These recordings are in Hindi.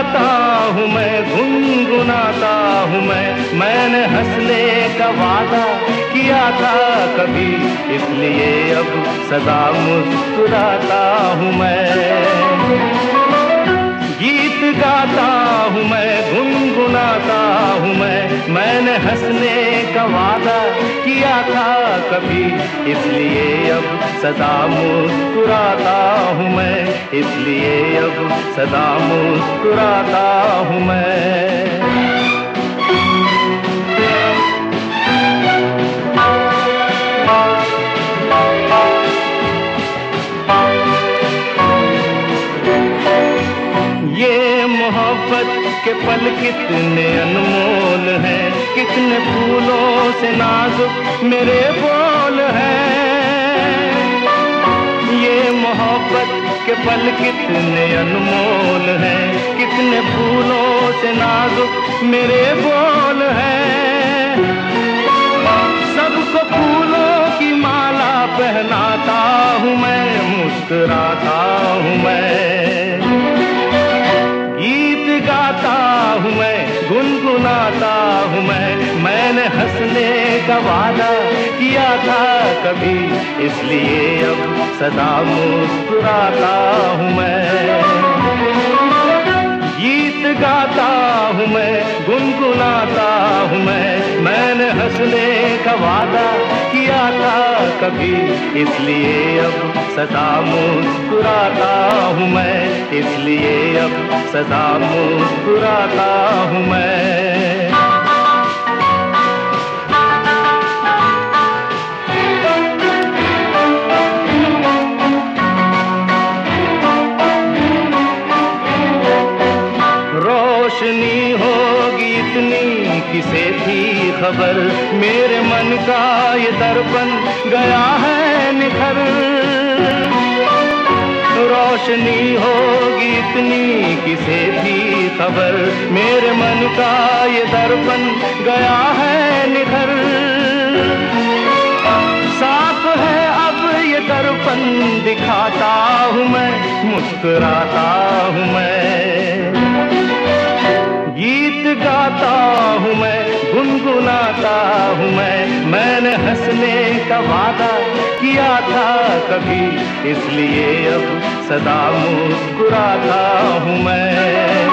गाता हूँ मैं, गुनगुनाता हूँ मैंने हंसने का वादा किया था कभी, इसलिए अब सदा मुस्कुराता हूँ मैं। गीत गाता हूँ मैं, गुनगुनाता हूँ मैंने हंसने का वादा किया था कभी, इसलिए अब सदा मुस्कुराता हूँ मैं, इसलिए अब सदा मुस्कुराता हूँ मैं। मोहब्बत के पल कितने अनमोल हैं, कितने फूलों से नाजुक मेरे बोल हैं। ये मोहब्बत के पल कितने अनमोल हैं, कितने फूलों से नाजुक मेरे बोल हैं। सबको फूलों की माला पहनाता हूँ मैं, मुस्कुराता हूँ मैं। गाता हूँ मैं, गुनगुनाता हूँ मैंने हंसने का वादा किया था कभी, इसलिए अब सदा मुस्कुराता हूँ मैं। गीत गाता हूँ मैं, गुनगुनाता हूँ मैंने हंसने का वादा किया था कभी, इसलिए अब सदा मुस्कुराता हूँ मैं, इसलिए अब सदा मुस्कुराता हूँ मैं। रोशनी होगी इतनी किसे थी खबर, मेरे मन का ये दर्पण गया है निखर। रोशनी होगी इतनी किसे थी खबर, मेरे मन का ये दर्पण गया है निखर। साफ है अब ये दर्पण दिखाता हूँ मैं, मुस्कुराता हूँ मैं। गीत गाता हूँ मैं, गुनगुनाता हूँ मैंने हंसने का वादा किया था कभी, इसलिए अब सदा मुस्कुराता हूँ मैं।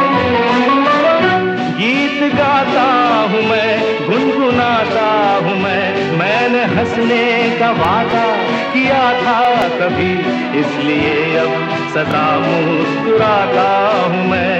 गीत गाता हूँ मैं, गुनगुनाता हूँ मैंने हंसने का वादा किया था कभी, इसलिए अब सदा मुस्कुराता हूँ मैं।